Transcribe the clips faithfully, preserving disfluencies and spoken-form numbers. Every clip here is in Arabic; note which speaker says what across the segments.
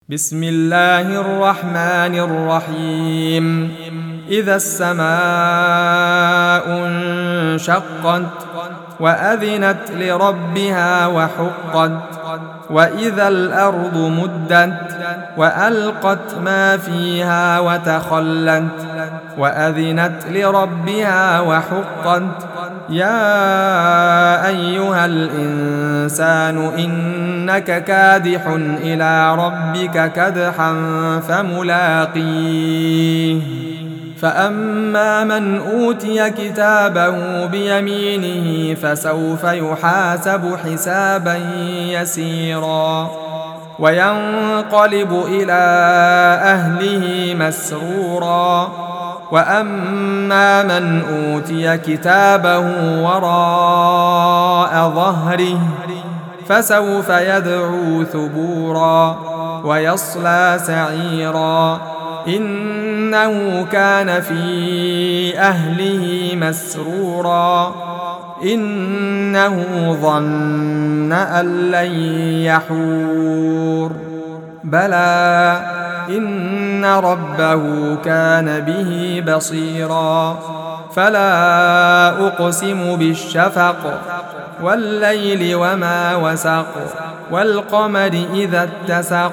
Speaker 1: بسم الله الرحمن الرحيم. إذا السماء انشقت وأذنت لربها وحقت وإذا الأرض مدت وألقت ما فيها وتخلت وأذنت لربها وحقت يا أيها الإنسان إنك كادح إلى ربك كدحا فملاقيه فأما من أوتي كتابه بيمينه فسوف يحاسب حسابا يسيرا وينقلب إلى أهله مسرورا وأما من أوتي كتابه وراء ظهره فسوف يدعو ثبورا ويصلى سعيرا إنه كان في أهله مسرورا إنه ظن أن لن يحور بلى إن ربه كان به بصيرا فلا أقسم بالشفق والليل وما وسق والقمر إذا اتسق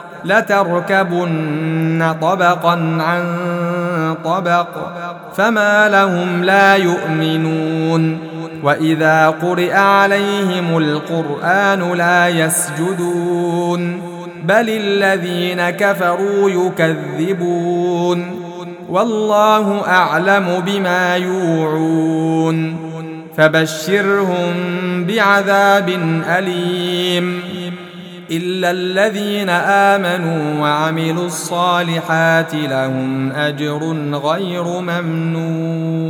Speaker 1: لتركبن طبقا عن طبق فما لهم لا يؤمنون وإذا قرئ عليهم القرآن لا يسجدون بل الذين كفروا يكذبون والله أعلم بما يوعون فبشرهم بعذاب أليم إلا الذين آمنوا وعملوا الصالحات لهم أجر غير ممنون.